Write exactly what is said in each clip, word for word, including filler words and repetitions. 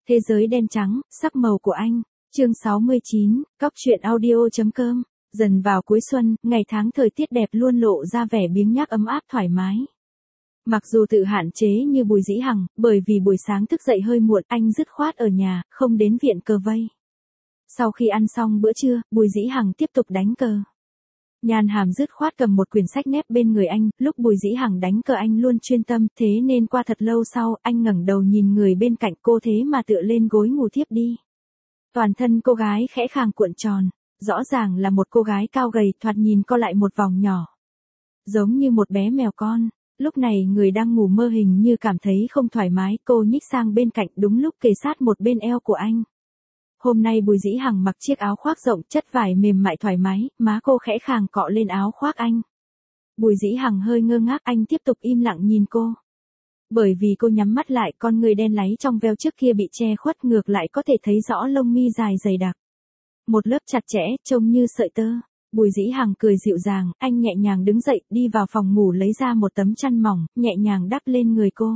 Thế giới đen trắng, sắc màu của anh. Chương sáu mươi chín, cóc truyện audio.com. Dần vào cuối xuân, ngày tháng thời tiết đẹp luôn lộ ra vẻ biếng nhác ấm áp thoải mái. Mặc dù tự hạn chế như Bùi Dĩ Hằng, bởi vì buổi sáng thức dậy hơi muộn, anh dứt khoát ở nhà, không đến viện cờ vây. Sau khi ăn xong bữa trưa, Bùi Dĩ Hằng tiếp tục đánh cờ. Nhan Hàm dứt khoát cầm một quyển sách nép bên người anh, lúc Bùi Dĩ Hằng đánh cờ anh luôn chuyên tâm, thế nên qua thật lâu sau, anh ngẩng đầu nhìn người bên cạnh cô thế mà tựa lên gối ngủ thiếp đi. Toàn thân cô gái khẽ khàng cuộn tròn, rõ ràng là một cô gái cao gầy, thoạt nhìn co lại một vòng nhỏ. Giống như một bé mèo con. Lúc này người đang ngủ mơ hình như cảm thấy không thoải mái, cô nhích sang bên cạnh đúng lúc kề sát một bên eo của anh. Hôm nay Bùi Dĩ Hằng mặc chiếc áo khoác rộng, chất vải mềm mại thoải mái, má cô khẽ khàng cọ lên áo khoác anh. Bùi Dĩ Hằng hơi ngơ ngác, anh tiếp tục im lặng nhìn cô. Bởi vì cô nhắm mắt lại, con người đen láy trong veo trước kia bị che khuất, ngược lại có thể thấy rõ lông mi dài dày đặc. Một lớp chặt chẽ, trông như sợi tơ. Bùi Dĩ Hằng cười dịu dàng, anh nhẹ nhàng đứng dậy, đi vào phòng ngủ lấy ra một tấm chăn mỏng, nhẹ nhàng đắp lên người cô.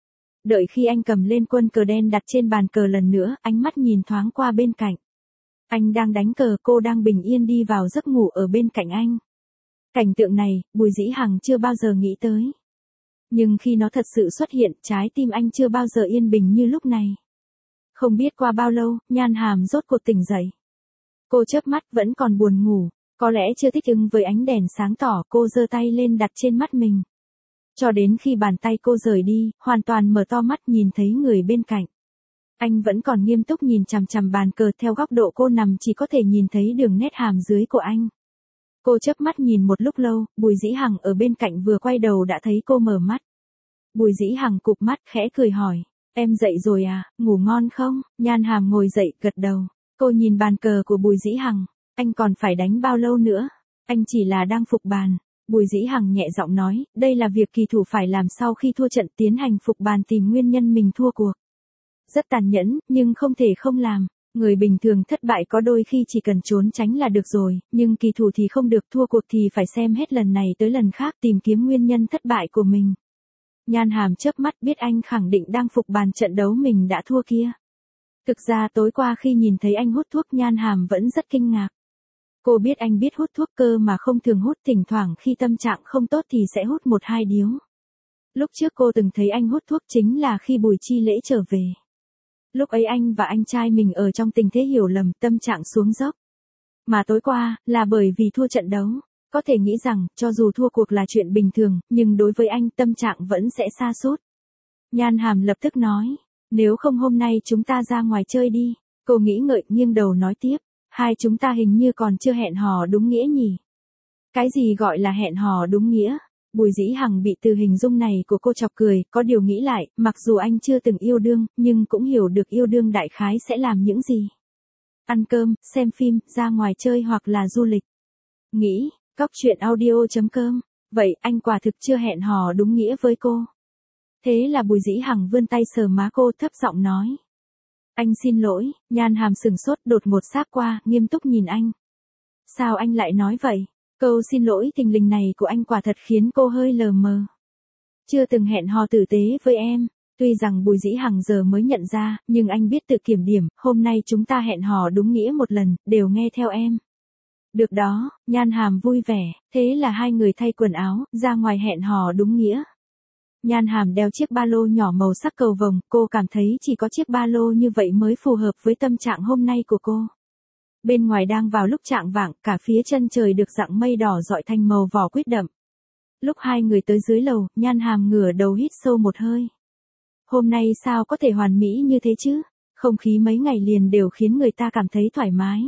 Đợi khi anh cầm lên quân cờ đen đặt trên bàn cờ lần nữa, ánh mắt nhìn thoáng qua bên cạnh. Anh đang đánh cờ, cô đang bình yên đi vào giấc ngủ ở bên cạnh anh. Cảnh tượng này, Bùi Dĩ Hằng chưa bao giờ nghĩ tới. Nhưng khi nó thật sự xuất hiện, trái tim anh chưa bao giờ yên bình như lúc này. Không biết qua bao lâu, Nhan Hàm rốt cuộc tỉnh dậy. Cô chớp mắt vẫn còn buồn ngủ. Có lẽ chưa thích ứng với ánh đèn sáng tỏ, cô giơ tay lên đặt trên mắt mình. Cho đến khi bàn tay cô rời đi, hoàn toàn mở to mắt nhìn thấy người bên cạnh. Anh vẫn còn nghiêm túc nhìn chằm chằm bàn cờ, theo góc độ cô nằm chỉ có thể nhìn thấy đường nét hàm dưới của anh. Cô chớp mắt nhìn một lúc lâu, Bùi Dĩ Hằng ở bên cạnh vừa quay đầu đã thấy cô mở mắt. Bùi Dĩ Hằng cụp mắt khẽ cười hỏi, em dậy rồi à, ngủ ngon không? Nhan Hàm ngồi dậy gật đầu. Cô nhìn bàn cờ của Bùi Dĩ Hằng. Anh còn phải đánh bao lâu nữa? Anh chỉ là đang phục bàn. Bùi Dĩ Hằng nhẹ giọng nói, đây là việc kỳ thủ phải làm sau khi thua trận, tiến hành phục bàn tìm nguyên nhân mình thua cuộc. Rất tàn nhẫn, nhưng không thể không làm. Người bình thường thất bại có đôi khi chỉ cần trốn tránh là được rồi, nhưng kỳ thủ thì không được, thua cuộc thì phải xem hết lần này tới lần khác, tìm kiếm nguyên nhân thất bại của mình. Nhan Hàm chớp mắt, biết anh khẳng định đang phục bàn trận đấu mình đã thua kia. Thực ra tối qua khi nhìn thấy anh hút thuốc, Nhan Hàm vẫn rất kinh ngạc. Cô biết anh biết hút thuốc cơ mà không thường hút, thỉnh thoảng khi tâm trạng không tốt thì sẽ hút một hai điếu. Lúc trước cô từng thấy anh hút thuốc chính là khi Bùi Chi Lễ trở về. Lúc ấy anh và anh trai mình ở trong tình thế hiểu lầm, tâm trạng xuống dốc. Mà tối qua, là bởi vì thua trận đấu. Có thể nghĩ rằng, cho dù thua cuộc là chuyện bình thường, nhưng đối với anh tâm trạng vẫn sẽ sa sút. Nhan Hàm lập tức nói, nếu không hôm nay chúng ta ra ngoài chơi đi. Cô nghĩ ngợi, nghiêng đầu nói tiếp. Hai chúng ta hình như còn chưa hẹn hò đúng nghĩa nhỉ? Cái gì gọi là hẹn hò đúng nghĩa? Bùi Dĩ Hằng bị từ hình dung này của cô chọc cười, có điều nghĩ lại, mặc dù anh chưa từng yêu đương, nhưng cũng hiểu được yêu đương đại khái sẽ làm những gì. Ăn cơm, xem phim, ra ngoài chơi hoặc là du lịch. Nghĩ, cóc truyện audio.com. Vậy anh quả thực chưa hẹn hò đúng nghĩa với cô. Thế là Bùi Dĩ Hằng vươn tay sờ má cô, thấp giọng nói. Anh xin lỗi. Nhan Hàm sừng sốt, đột ngột sát qua, nghiêm túc nhìn anh. Sao anh lại nói vậy? Câu xin lỗi thình lình này của anh quả thật khiến cô hơi lờ mờ. Chưa từng hẹn hò tử tế với em. Tuy rằng Bùi Dĩ Hằng giờ mới nhận ra, nhưng anh biết tự kiểm điểm, hôm nay chúng ta hẹn hò đúng nghĩa một lần, đều nghe theo em. Được đó, Nhan Hàm vui vẻ, thế là hai người thay quần áo, ra ngoài hẹn hò đúng nghĩa. Nhan Hàm đeo chiếc ba lô nhỏ màu sắc cầu vồng, cô cảm thấy chỉ có chiếc ba lô như vậy mới phù hợp với tâm trạng hôm nay của cô. Bên ngoài đang vào lúc chạng vạng, cả phía chân trời được rạng mây đỏ rọi thành màu vỏ quýt đậm. Lúc hai người tới dưới lầu, Nhan Hàm ngửa đầu hít sâu một hơi. Hôm nay sao có thể hoàn mỹ như thế chứ? Không khí mấy ngày liền đều khiến người ta cảm thấy thoải mái.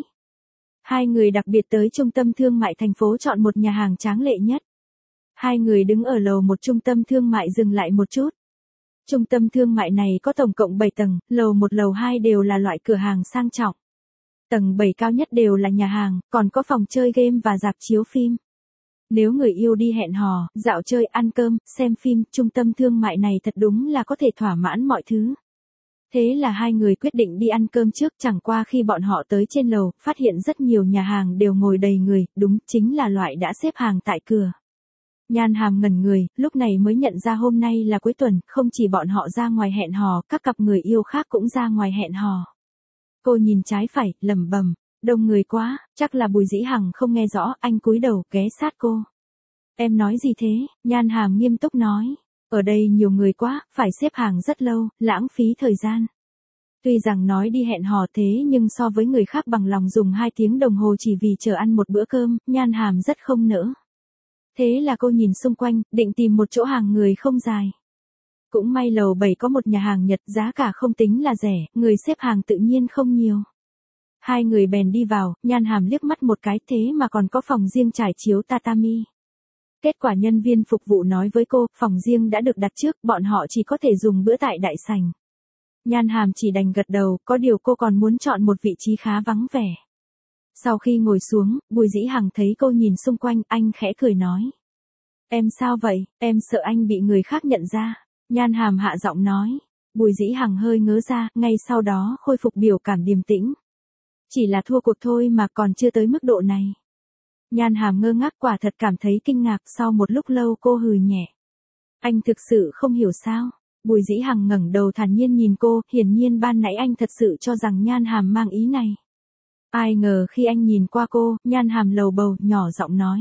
Hai người đặc biệt tới trung tâm thương mại thành phố chọn một nhà hàng tráng lệ nhất. Hai người đứng ở lầu một trung tâm thương mại dừng lại một chút. Trung tâm thương mại này có tổng cộng bảy tầng, lầu một lầu hai đều là loại cửa hàng sang trọng. Tầng bảy cao nhất đều là nhà hàng, còn có phòng chơi game và rạp chiếu phim. Nếu người yêu đi hẹn hò, dạo chơi, ăn cơm, xem phim, trung tâm thương mại này thật đúng là có thể thỏa mãn mọi thứ. Thế là hai người quyết định đi ăn cơm trước, chẳng qua khi bọn họ tới trên lầu, phát hiện rất nhiều nhà hàng đều ngồi đầy người, đúng chính là loại đã xếp hàng tại cửa. Nhan Hàm ngẩn người, lúc này mới nhận ra hôm nay là cuối tuần, không chỉ bọn họ ra ngoài hẹn hò, các cặp người yêu khác cũng ra ngoài hẹn hò. Cô nhìn trái phải, lẩm bẩm, đông người quá, chắc là Bùi Dĩ Hằng không nghe rõ, anh cúi đầu, ghé sát cô. Em nói gì thế? Nhan Hàm nghiêm túc nói. Ở đây nhiều người quá, phải xếp hàng rất lâu, lãng phí thời gian. Tuy rằng nói đi hẹn hò thế nhưng so với người khác bằng lòng dùng hai tiếng đồng hồ chỉ vì chờ ăn một bữa cơm, Nhan Hàm rất không nỡ. Thế là cô nhìn xung quanh, định tìm một chỗ hàng người không dài. Cũng may lầu bảy có một nhà hàng Nhật, giá cả không tính là rẻ, người xếp hàng tự nhiên không nhiều. Hai người bèn đi vào, Nhan Hàm liếc mắt một cái, thế mà còn có phòng riêng trải chiếu tatami. Kết quả nhân viên phục vụ nói với cô, phòng riêng đã được đặt trước, bọn họ chỉ có thể dùng bữa tại đại sảnh. Nhan Hàm chỉ đành gật đầu, có điều cô còn muốn chọn một vị trí khá vắng vẻ. Sau khi ngồi xuống, Bùi Dĩ Hằng thấy cô nhìn xung quanh, anh khẽ cười nói. Em sao vậy, em sợ anh bị người khác nhận ra. Nhan Hàm hạ giọng nói. Bùi Dĩ Hằng hơi ngớ ra, ngay sau đó khôi phục biểu cảm điềm tĩnh. Chỉ là thua cuộc thôi mà, còn chưa tới mức độ này. Nhan Hàm ngơ ngác, quả thật cảm thấy kinh ngạc, sau một lúc lâu cô hừ nhẹ. Anh thực sự không hiểu sao? Bùi Dĩ Hằng ngẩng đầu thản nhiên nhìn cô, hiển nhiên ban nãy anh thật sự cho rằng Nhan Hàm mang ý này. Ai ngờ khi anh nhìn qua cô, Nhan Hàm lầu bầu, nhỏ giọng nói.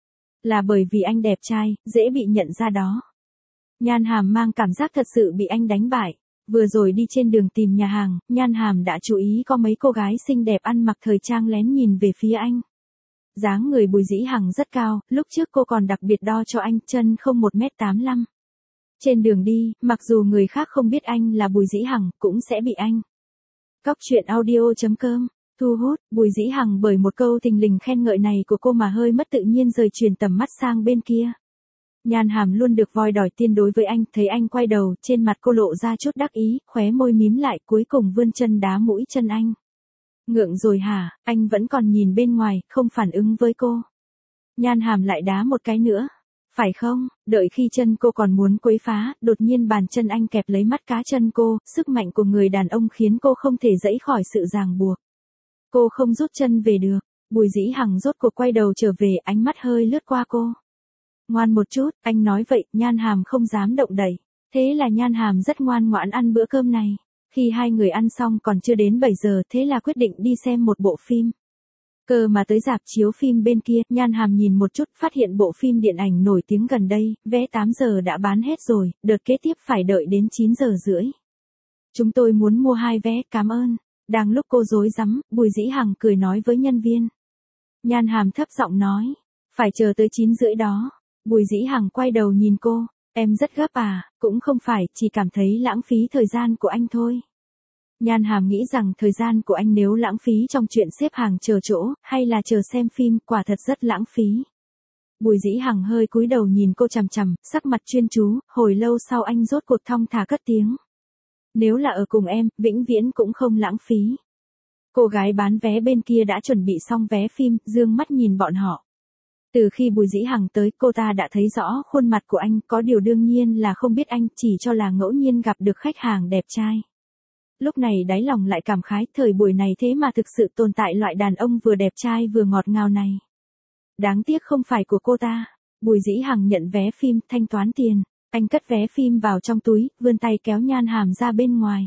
Là bởi vì anh đẹp trai, dễ bị nhận ra đó. Nhan Hàm mang cảm giác thật sự bị anh đánh bại. Vừa rồi đi trên đường tìm nhà hàng, Nhan Hàm đã chú ý có mấy cô gái xinh đẹp ăn mặc thời trang lén nhìn về phía anh. Dáng người Bùi Dĩ Hằng rất cao, lúc trước cô còn đặc biệt đo cho anh, chân không một mét tám mươi lăm. Trên đường đi, mặc dù người khác không biết anh là Bùi Dĩ Hằng, cũng sẽ bị anh. Cóc truyện audio chấm com thu hút. Bùi Dĩ Hằng bởi một câu thình lình khen ngợi này của cô mà hơi mất tự nhiên rời chuyển tầm mắt sang bên kia. Nhan Hàm luôn được voi đòi tiên đối với anh, thấy anh quay đầu, trên mặt cô lộ ra chút đắc ý, khóe môi mím lại, cuối cùng vươn chân đá mũi chân anh. Ngượng rồi hả? Anh vẫn còn nhìn bên ngoài, không phản ứng với cô. Nhan Hàm lại đá một cái nữa. Phải không? Đợi khi chân cô còn muốn quấy phá, đột nhiên bàn chân anh kẹp lấy mắt cá chân cô, sức mạnh của người đàn ông khiến cô không thể giãy khỏi sự ràng buộc. Cô không rút chân về được. Bùi Dĩ Hằng rốt cuộc quay đầu trở về, ánh mắt hơi lướt qua cô. Ngoan một chút, anh nói vậy, Nhan Hàm không dám động đậy. Thế là Nhan Hàm rất ngoan ngoãn ăn bữa cơm này. Khi hai người ăn xong còn chưa đến bảy giờ, thế là quyết định đi xem một bộ phim. Cơ mà tới rạp chiếu phim bên kia, Nhan Hàm nhìn một chút, phát hiện bộ phim điện ảnh nổi tiếng gần đây, vé tám giờ đã bán hết rồi, đợt kế tiếp phải đợi đến chín giờ rưỡi. Chúng tôi muốn mua hai vé, cảm ơn. Đang lúc cô rối rắm, Bùi Dĩ Hằng cười nói với nhân viên. Nhan Hàm thấp giọng nói, phải chờ tới chín rưỡi đó. Bùi Dĩ Hằng quay đầu nhìn cô, em rất gấp à, cũng không phải, chỉ cảm thấy lãng phí thời gian của anh thôi. Nhan Hàm nghĩ rằng thời gian của anh nếu lãng phí trong chuyện xếp hàng chờ chỗ, hay là chờ xem phim, quả thật rất lãng phí. Bùi Dĩ Hằng hơi cúi đầu nhìn cô chằm chằm, sắc mặt chuyên chú, hồi lâu sau anh rốt cuộc thong thả cất tiếng. Nếu là ở cùng em, vĩnh viễn cũng không lãng phí. Cô gái bán vé bên kia đã chuẩn bị xong vé phim, dương mắt nhìn bọn họ. Từ khi Bùi Dĩ Hằng tới, cô ta đã thấy rõ khuôn mặt của anh, có điều đương nhiên là không biết anh, chỉ cho là ngẫu nhiên gặp được khách hàng đẹp trai. Lúc này đáy lòng lại cảm khái, thời buổi này thế mà thực sự tồn tại loại đàn ông vừa đẹp trai vừa ngọt ngào này. Đáng tiếc không phải của cô ta. Bùi Dĩ Hằng nhận vé phim, thanh toán tiền. Anh cất vé phim vào trong túi, vươn tay kéo Nhan Hàm ra bên ngoài.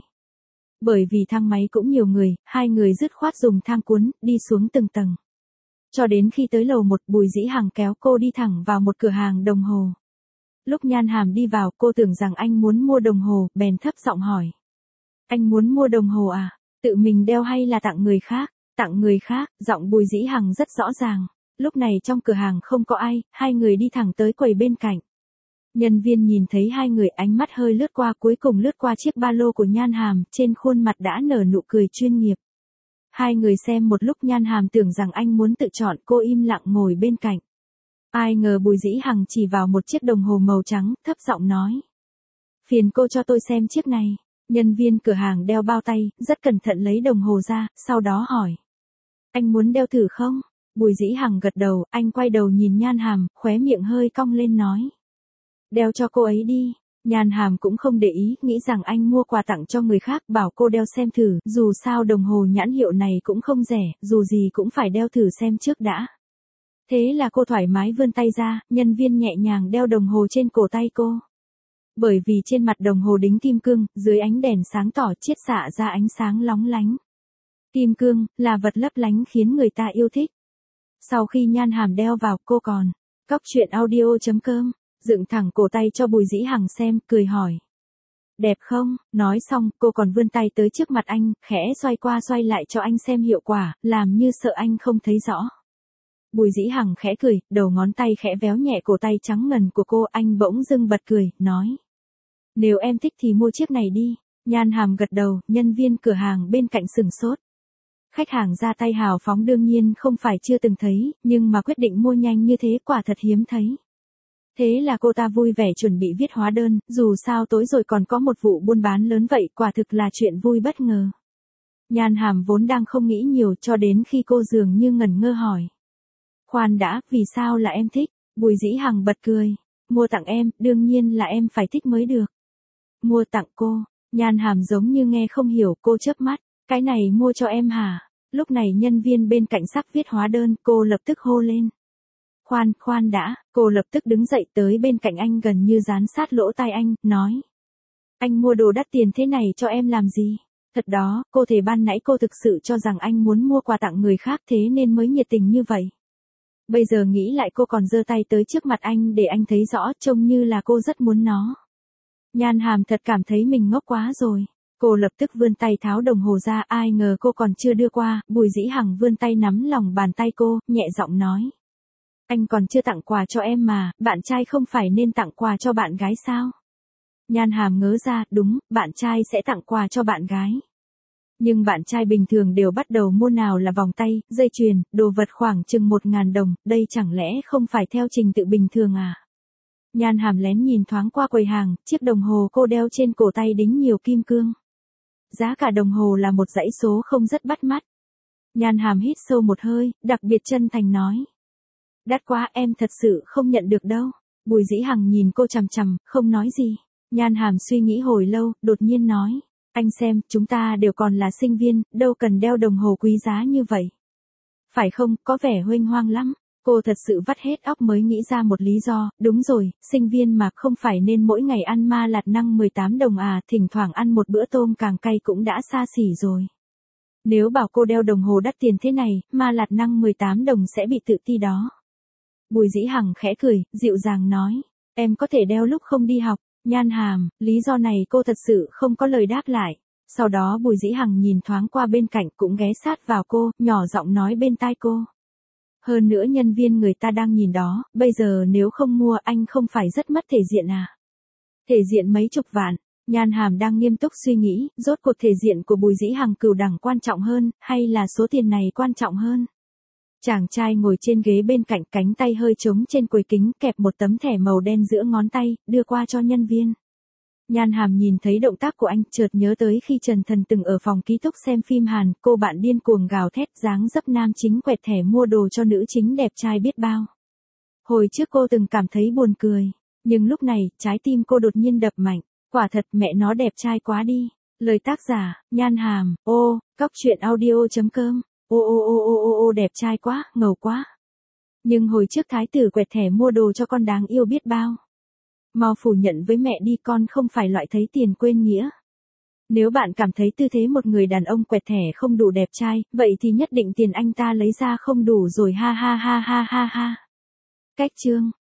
Bởi vì thang máy cũng nhiều người, hai người dứt khoát dùng thang cuốn, đi xuống từng tầng. Cho đến khi tới lầu một, Bùi Dĩ Hằng kéo cô đi thẳng vào một cửa hàng đồng hồ. Lúc Nhan Hàm đi vào, cô tưởng rằng anh muốn mua đồng hồ, bèn thấp giọng hỏi. Anh muốn mua đồng hồ à? Tự mình đeo hay là tặng người khác? Tặng người khác, giọng Bùi Dĩ Hằng rất rõ ràng. Lúc này trong cửa hàng không có ai, hai người đi thẳng tới quầy bên cạnh. Nhân viên nhìn thấy hai người, ánh mắt hơi lướt qua, cuối cùng lướt qua chiếc ba lô của Nhan Hàm, trên khuôn mặt đã nở nụ cười chuyên nghiệp. Hai người xem một lúc, Nhan Hàm tưởng rằng anh muốn tự chọn, cô im lặng ngồi bên cạnh. Ai ngờ Bùi Dĩ Hằng chỉ vào một chiếc đồng hồ màu trắng, thấp giọng nói. Phiền cô cho tôi xem chiếc này. Nhân viên cửa hàng đeo bao tay, rất cẩn thận lấy đồng hồ ra, sau đó hỏi. Anh muốn đeo thử không? Bùi Dĩ Hằng gật đầu, anh quay đầu nhìn Nhan Hàm, khóe miệng hơi cong lên nói. Đeo cho cô ấy đi. Nhan Hàm cũng không để ý, nghĩ rằng anh mua quà tặng cho người khác, bảo cô đeo xem thử, dù sao đồng hồ nhãn hiệu này cũng không rẻ, dù gì cũng phải đeo thử xem trước đã. Thế là cô thoải mái vươn tay ra, nhân viên nhẹ nhàng đeo đồng hồ trên cổ tay cô. Bởi vì trên mặt đồng hồ đính kim cương, dưới ánh đèn sáng tỏ chiết xạ ra ánh sáng lóng lánh. Kim cương, là vật lấp lánh khiến người ta yêu thích. Sau khi Nhan Hàm đeo vào, cô còn, cóc truyện audio chấm com, dựng thẳng cổ tay cho Bùi Dĩ Hằng xem, cười hỏi. Đẹp không? Nói xong, cô còn vươn tay tới trước mặt anh, khẽ xoay qua xoay lại cho anh xem hiệu quả, làm như sợ anh không thấy rõ. Bùi Dĩ Hằng khẽ cười, đầu ngón tay khẽ véo nhẹ cổ tay trắng ngần của cô, anh bỗng dưng bật cười, nói. Nếu em thích thì mua chiếc này đi. Nhan Hàm gật đầu, nhân viên cửa hàng bên cạnh sừng sốt. Khách hàng ra tay hào phóng đương nhiên không phải chưa từng thấy, nhưng mà quyết định mua nhanh như thế quả thật hiếm thấy. Thế là cô ta vui vẻ chuẩn bị viết hóa đơn, dù sao tối rồi còn có một vụ buôn bán lớn vậy, quả thực là chuyện vui bất ngờ. Nhan Hàm vốn đang không nghĩ nhiều cho đến khi cô dường như ngẩn ngơ hỏi. Khoan đã, vì sao là em thích? Bùi Dĩ Hằng bật cười. Mua tặng em, đương nhiên là em phải thích mới được. Mua tặng cô, Nhan Hàm giống như nghe không hiểu, cô chớp mắt. Cái này mua cho em hả? Lúc này nhân viên bên cạnh sắp viết hóa đơn, cô lập tức hô lên. Khoan, khoan đã, cô lập tức đứng dậy tới bên cạnh anh gần như dán sát lỗ tai anh, nói. Anh mua đồ đắt tiền thế này cho em làm gì? Thật đó, cô thề ban nãy cô thực sự cho rằng anh muốn mua quà tặng người khác thế nên mới nhiệt tình như vậy. Bây giờ nghĩ lại cô còn giơ tay tới trước mặt anh để anh thấy rõ, trông như là cô rất muốn nó. Nhan Hàm thật cảm thấy mình ngốc quá rồi. Cô lập tức vươn tay tháo đồng hồ ra, ai ngờ cô còn chưa đưa qua, Bùi Dĩ Hằng vươn tay nắm lòng bàn tay cô, nhẹ giọng nói. Anh còn chưa tặng quà cho em mà, bạn trai không phải nên tặng quà cho bạn gái sao? Nhan Hàm ngớ ra, đúng, bạn trai sẽ tặng quà cho bạn gái. Nhưng bạn trai bình thường đều bắt đầu mua nào là vòng tay, dây chuyền, đồ vật khoảng chừng một ngàn đồng, đây chẳng lẽ không phải theo trình tự bình thường à? Nhan Hàm lén nhìn thoáng qua quầy hàng, chiếc đồng hồ cô đeo trên cổ tay đính nhiều kim cương. Giá cả đồng hồ là một dãy số không rất bắt mắt. Nhan Hàm hít sâu một hơi, đặc biệt chân thành nói. Đắt quá, em thật sự không nhận được đâu. Bùi Dĩ Hằng nhìn cô chằm chằm, không nói gì. Nhan Hàm suy nghĩ hồi lâu, đột nhiên nói. Anh xem, chúng ta đều còn là sinh viên, đâu cần đeo đồng hồ quý giá như vậy. Phải không, có vẻ huênh hoang lắm. Cô thật sự vắt hết óc mới nghĩ ra một lý do, đúng rồi, sinh viên mà không phải nên mỗi ngày ăn ma lạt năng mười tám đồng à, thỉnh thoảng ăn một bữa tôm càng cay cũng đã xa xỉ rồi. Nếu bảo cô đeo đồng hồ đắt tiền thế này, ma lạt năng mười tám đồng sẽ bị tự ti đó. Bùi Dĩ Hằng khẽ cười, dịu dàng nói, em có thể đeo lúc không đi học. Nhan Hàm, lý do này cô thật sự không có lời đáp lại. Sau đó Bùi Dĩ Hằng nhìn thoáng qua bên cạnh cũng ghé sát vào cô, nhỏ giọng nói bên tai cô. Hơn nữa nhân viên người ta đang nhìn đó, bây giờ nếu không mua anh không phải rất mất thể diện à? Thể diện mấy chục vạn, Nhan Hàm đang nghiêm túc suy nghĩ, rốt cuộc thể diện của Bùi Dĩ Hằng cừu đẳng quan trọng hơn, hay là số tiền này quan trọng hơn? Chàng trai ngồi trên ghế bên cạnh, cánh tay hơi trống trên quầy kính, kẹp một tấm thẻ màu đen giữa ngón tay, đưa qua cho nhân viên. Nhan Hàm nhìn thấy động tác của anh, chợt nhớ tới khi Trần Thần từng ở phòng ký túc xem phim Hàn, cô bạn điên cuồng gào thét dáng dấp nam chính quẹt thẻ mua đồ cho nữ chính đẹp trai biết bao. Hồi trước cô từng cảm thấy buồn cười, nhưng lúc này, trái tim cô đột nhiên đập mạnh, quả thật mẹ nó đẹp trai quá đi. Lời tác giả, Nhan Hàm, ô, cóc truyện audio chấm com. Ô ô ô ô ô ô đẹp trai quá, ngầu quá. Nhưng hồi trước thái tử quẹt thẻ mua đồ cho con đáng yêu biết bao. Mau phủ nhận với mẹ đi, con không phải loại thấy tiền quên nghĩa. Nếu bạn cảm thấy tư thế một người đàn ông quẹt thẻ không đủ đẹp trai, vậy thì nhất định tiền anh ta lấy ra không đủ rồi, ha ha ha ha ha ha. Cách chương